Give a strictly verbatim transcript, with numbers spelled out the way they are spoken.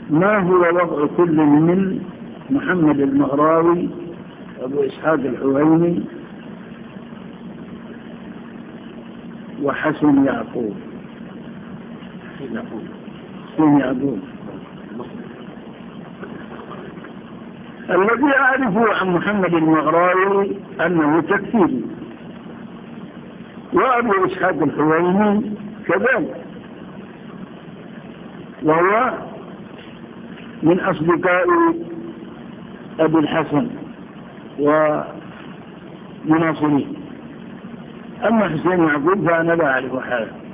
ما هو وضع كل من محمد المغراوي أبو إسحاق الحويني وحسن يعقوب؟ حسن يعقوب الذي أعرفه عن محمد المغراوي أنه تكفيري، وأبو إسحاق الحويني كذلك، وهو من أصدقاء أبي الحسن ومناصرين. أما حسين يعقوب فأنا لا أعرف حاله.